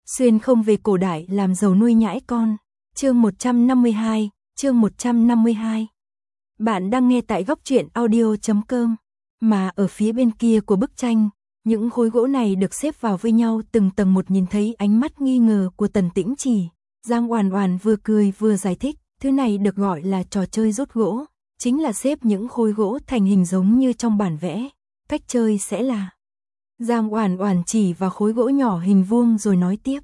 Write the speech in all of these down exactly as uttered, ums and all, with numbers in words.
Xuyên không về cổ đại làm giàu nuôi nhãi con. Chương một trăm năm mươi hai, chương một trăm năm mươi hai. Bạn đang nghe tại góc truyện audio chấm com. Mà ở phía bên kia của bức tranh, những khối gỗ này được xếp vào với nhau từng tầng một. Nhìn thấy ánh mắt nghi ngờ của Tần Tĩnh Chỉ, Giang Oản Oản vừa cười vừa giải thích, thứ này được gọi là trò chơi rút gỗ, chính là xếp những khối gỗ thành hình giống như trong bản vẽ. Cách chơi sẽ là... Giang Oản Oản chỉ vào khối gỗ nhỏ hình vuông rồi nói tiếp.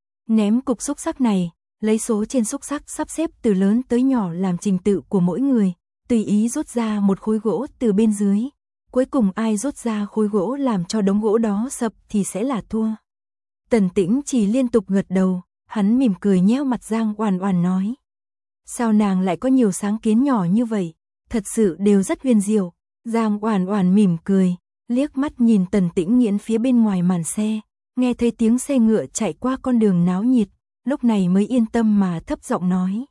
Ném cục xúc xắc này, lấy số trên xúc xắc sắp xếp từ lớn tới nhỏ làm trình tự của mỗi người, tùy ý rút ra một khối gỗ từ bên dưới. Cuối cùng ai rút ra khối gỗ làm cho đống gỗ đó sập thì sẽ là thua. Tần Tĩnh Chỉ liên tục gật đầu, hắn mỉm cười nhéo mặt Giang Oản Oản nói. Sao nàng lại có nhiều sáng kiến nhỏ như vậy, thật sự đều rất huyền diệu. Giang Oản Oản mỉm cười, liếc mắt nhìn Tần Tĩnh Nghiễn phía bên ngoài màn xe, nghe thấy tiếng xe ngựa chạy qua con đường náo nhiệt, lúc này mới yên tâm mà thấp giọng nói.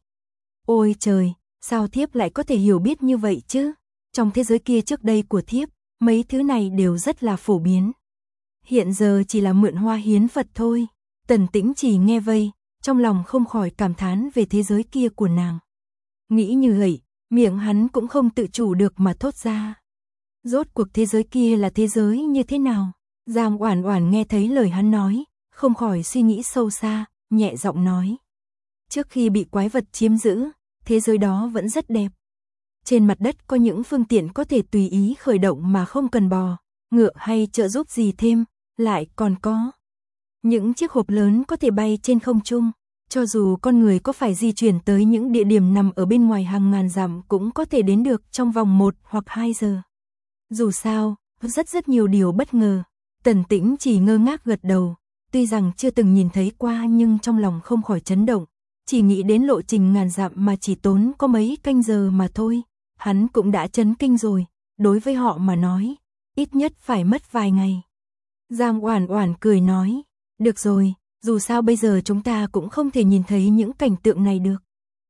Ôi trời, sao thiếp lại có thể hiểu biết như vậy chứ? Trong thế giới kia trước đây của thiếp, mấy thứ này đều rất là phổ biến. Hiện giờ chỉ là mượn hoa hiến Phật thôi. Tần Tĩnh Chỉ nghe vây, trong lòng không khỏi cảm thán về thế giới kia của nàng. Nghĩ như vậy, miệng hắn cũng không tự chủ được mà thốt ra. Rốt cuộc thế giới kia là thế giới như thế nào? Giang Oản Oản nghe thấy lời hắn nói, không khỏi suy nghĩ sâu xa, nhẹ giọng nói. Trước khi bị quái vật chiếm giữ, thế giới đó vẫn rất đẹp. Trên mặt đất có những phương tiện có thể tùy ý khởi động mà không cần bò, ngựa hay trợ giúp gì thêm, lại còn có những chiếc hộp lớn có thể bay trên không trung. Cho dù con người có phải di chuyển tới những địa điểm nằm ở bên ngoài hàng ngàn dặm cũng có thể đến được trong vòng một hoặc hai giờ. Dù sao, rất rất nhiều điều bất ngờ. Tần Tĩnh Chỉ ngơ ngác gật đầu, tuy rằng chưa từng nhìn thấy qua nhưng trong lòng không khỏi chấn động, chỉ nghĩ đến lộ trình ngàn dặm mà chỉ tốn có mấy canh giờ mà thôi, hắn cũng đã chấn kinh rồi, đối với họ mà nói, ít nhất phải mất vài ngày. Giang Oản Oản cười nói, được rồi, dù sao bây giờ chúng ta cũng không thể nhìn thấy những cảnh tượng này được.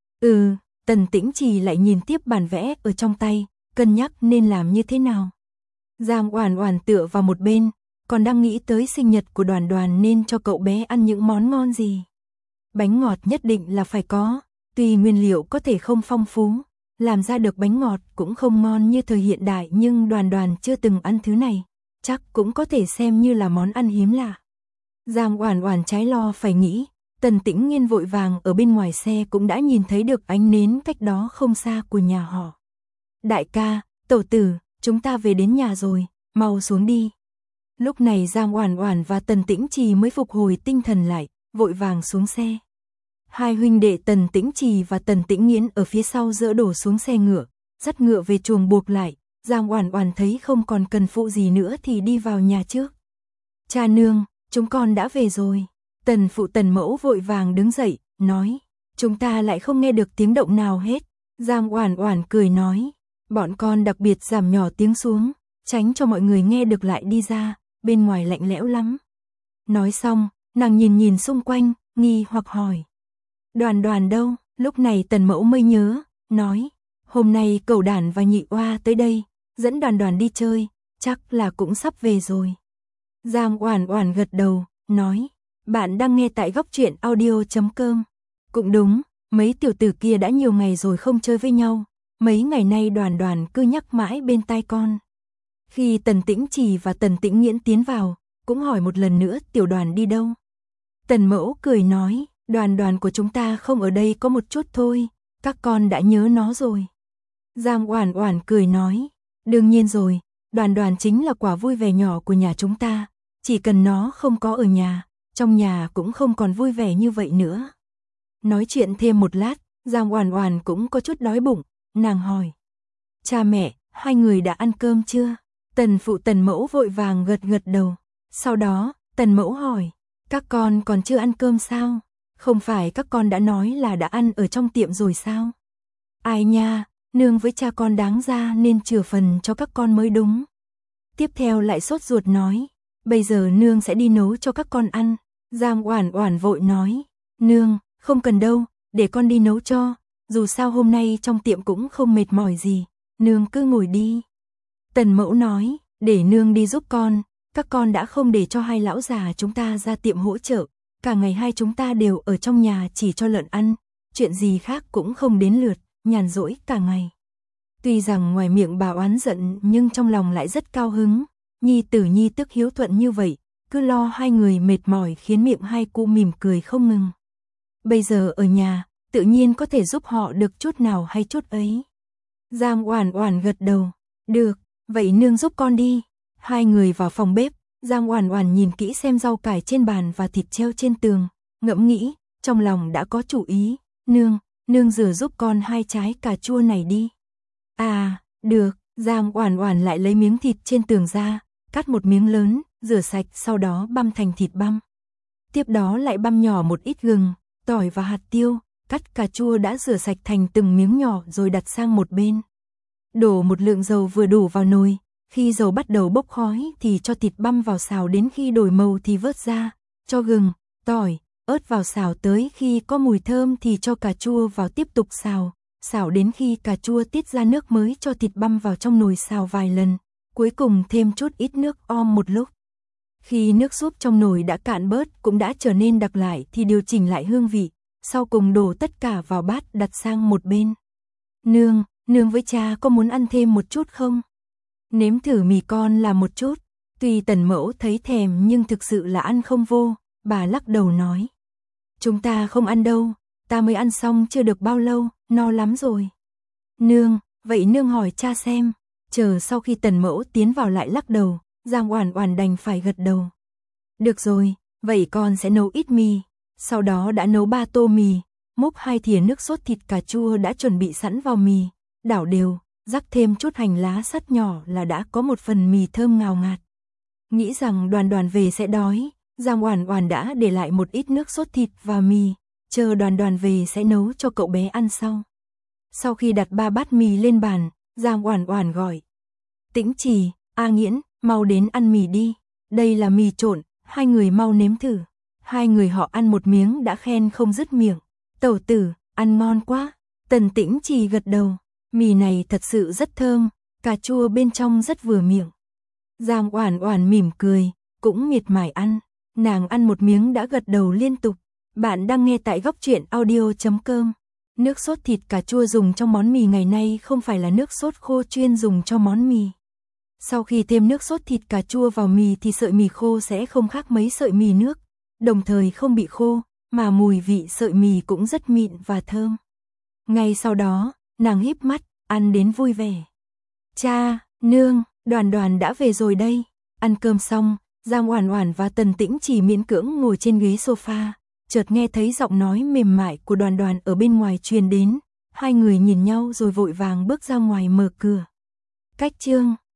Ừ, Tần Tĩnh Chỉ lại nhìn tiếp bản vẽ ở trong tay, cân nhắc nên làm như thế nào. Giang Oản Oản tựa vào một bên, còn đang nghĩ tới sinh nhật của Đoàn Đoàn nên cho cậu bé ăn những món ngon gì. Bánh ngọt nhất định là phải có, tuy nguyên liệu có thể không phong phú, làm ra được bánh ngọt cũng không ngon như thời hiện đại nhưng Đoàn Đoàn chưa từng ăn thứ này, chắc cũng có thể xem như là món ăn hiếm lạ. Giang Oản Oản trái lo phải nghĩ, Tần Tĩnh Nghiên vội vàng ở bên ngoài xe cũng đã nhìn thấy được ánh nến cách đó không xa của nhà họ. Đại ca, tẩu tử, chúng ta về đến nhà rồi, mau xuống đi. Lúc này Giang Oản Oản và Tần Tĩnh Trì mới phục hồi tinh thần lại, vội vàng xuống xe. Hai huynh đệ Tần Tĩnh Trì và Tần Tĩnh Nghiễn ở phía sau dỡ đổ xuống xe ngựa, dắt ngựa về chuồng buộc lại. Giang Oản Oản thấy không còn cần phụ gì nữa thì đi vào nhà trước. Cha nương, chúng con đã về rồi. Tần phụ Tần mẫu vội vàng đứng dậy, nói, chúng ta lại không nghe được tiếng động nào hết. Giang Oản Oản cười nói, bọn con đặc biệt giảm nhỏ tiếng xuống, tránh cho mọi người nghe được lại đi ra, bên ngoài lạnh lẽo lắm. Nói xong, nàng nhìn nhìn xung quanh, nghi hoặc hỏi. Đoàn Đoàn đâu? Lúc này Tần mẫu mới nhớ, nói, hôm nay Cẩu Đản và Nhị Oa tới đây, dẫn Đoàn Đoàn đi chơi, chắc là cũng sắp về rồi. Giang Oản Oản gật đầu, nói, bạn đang nghe tại góc truyện audio chấm com. Cũng đúng, mấy tiểu tử kia đã nhiều ngày rồi không chơi với nhau, mấy ngày nay Đoàn Đoàn cứ nhắc mãi bên tai con. Khi Tần Tĩnh Trì và Tần Tĩnh Nghiễn tiến vào, cũng hỏi một lần nữa tiểu Đoàn đi đâu. Tần mẫu cười nói, Đoàn Đoàn của chúng ta không ở đây có một chút thôi, các con đã nhớ nó rồi. Giang Oản Oản cười nói, đương nhiên rồi, Đoàn Đoàn chính là quả vui vẻ nhỏ của nhà chúng ta, chỉ cần nó không có ở nhà, trong nhà cũng không còn vui vẻ như vậy nữa. Nói chuyện thêm một lát, Giang Oản Oản cũng có chút đói bụng, nàng hỏi, cha mẹ, hai người đã ăn cơm chưa? Tần phụ Tần mẫu vội vàng gật gật đầu. Sau đó, Tần mẫu hỏi, các con còn chưa ăn cơm sao? Không phải các con đã nói là đã ăn ở trong tiệm rồi sao? Ai nha, nương với cha con đáng ra nên chừa phần cho các con mới đúng. Tiếp theo lại sốt ruột nói, bây giờ nương sẽ đi nấu cho các con ăn. Giang Oản Oản vội nói, nương, không cần đâu, để con đi nấu cho, dù sao hôm nay trong tiệm cũng không mệt mỏi gì, nương cứ ngồi đi. Tần mẫu nói, để nương đi giúp con, các con đã không để cho hai lão già chúng ta ra tiệm hỗ trợ, cả ngày hai chúng ta đều ở trong nhà chỉ cho lợn ăn, chuyện gì khác cũng không đến lượt, nhàn rỗi cả ngày. Tuy rằng ngoài miệng bà oán giận nhưng trong lòng lại rất cao hứng, nhi tử nhi tức hiếu thuận như vậy, cứ lo hai người mệt mỏi khiến miệng hai cụ mỉm cười không ngừng. Bây giờ ở nhà, tự nhiên có thể giúp họ được chút nào hay chút ấy. Giang Oản Oản gật đầu, được, vậy nương giúp con đi. Hai người vào phòng bếp, Giang Oản Oản nhìn kỹ xem rau cải trên bàn và thịt treo trên tường, ngẫm nghĩ, trong lòng đã có chủ ý, nương, nương rửa giúp con hai trái cà chua này đi. À, được, Giang Oản Oản lại lấy miếng thịt trên tường ra, cắt một miếng lớn, rửa sạch sau đó băm thành thịt băm. Tiếp đó lại băm nhỏ một ít gừng, tỏi và hạt tiêu, cắt cà chua đã rửa sạch thành từng miếng nhỏ rồi đặt sang một bên. Đổ một lượng dầu vừa đủ vào nồi, khi dầu bắt đầu bốc khói thì cho thịt băm vào xào đến khi đổi màu thì vớt ra, cho gừng, tỏi, ớt vào xào tới khi có mùi thơm thì cho cà chua vào tiếp tục xào, xào đến khi cà chua tiết ra nước mới cho thịt băm vào trong nồi xào vài lần, cuối cùng thêm chút ít nước om một lúc. Khi nước súp trong nồi đã cạn bớt cũng đã trở nên đặc lại thì điều chỉnh lại hương vị, sau cùng đổ tất cả vào bát đặt sang một bên. Nương, nương với cha có muốn ăn thêm một chút không? Nếm thử mì con là một chút, tuy Tần Mẫu thấy thèm nhưng thực sự là ăn không vô, bà lắc đầu nói. Chúng ta không ăn đâu, ta mới ăn xong chưa được bao lâu, no lắm rồi. Nương, vậy nương hỏi cha xem, chờ sau khi Tần Mẫu tiến vào lại lắc đầu, Giang Oản Oản đành phải gật đầu. Được rồi, vậy con sẽ nấu ít mì, sau đó đã nấu ba tô mì, múc hai thìa nước sốt thịt cà chua đã chuẩn bị sẵn vào mì, đảo đều, rắc thêm chút hành lá sắt nhỏ là đã có một phần mì thơm ngào ngạt. Nghĩ rằng Đoàn Đoàn về sẽ đói, Giang Oản Oản đã để lại một ít nước sốt thịt và mì, chờ Đoàn Đoàn về sẽ nấu cho cậu bé ăn sau. Sau khi đặt ba bát mì lên bàn, Giang Oản Oản gọi. Tĩnh Trì, A Nghiễn, mau đến ăn mì đi, đây là mì trộn, hai người mau nếm thử. Hai người họ ăn một miếng đã khen không dứt miệng. Tẩu tử, ăn ngon quá. Tần Tĩnh Trì gật đầu, mì này thật sự rất thơm, cà chua bên trong rất vừa miệng. Giang Oản Oản mỉm cười, cũng miệt mài ăn, nàng ăn một miếng đã gật đầu liên tục. Bạn đang nghe tại góc truyện audio chấm com. Nước sốt thịt cà chua dùng trong món mì ngày nay không phải là nước sốt khô chuyên dùng cho món mì. Sau khi thêm nước sốt thịt cà chua vào mì thì sợi mì khô sẽ không khác mấy sợi mì nước, đồng thời không bị khô, mà mùi vị sợi mì cũng rất mịn và thơm. Ngay sau đó, nàng híp mắt, ăn đến vui vẻ. Cha, nương, Đoàn Đoàn đã về rồi đây. Ăn cơm xong, Giang Oản Oản và Tần Tĩnh Trì miễn cưỡng ngồi trên ghế sofa, chợt nghe thấy giọng nói mềm mại của Đoàn Đoàn ở bên ngoài truyền đến. Hai người nhìn nhau rồi vội vàng bước ra ngoài mở cửa. Cách chương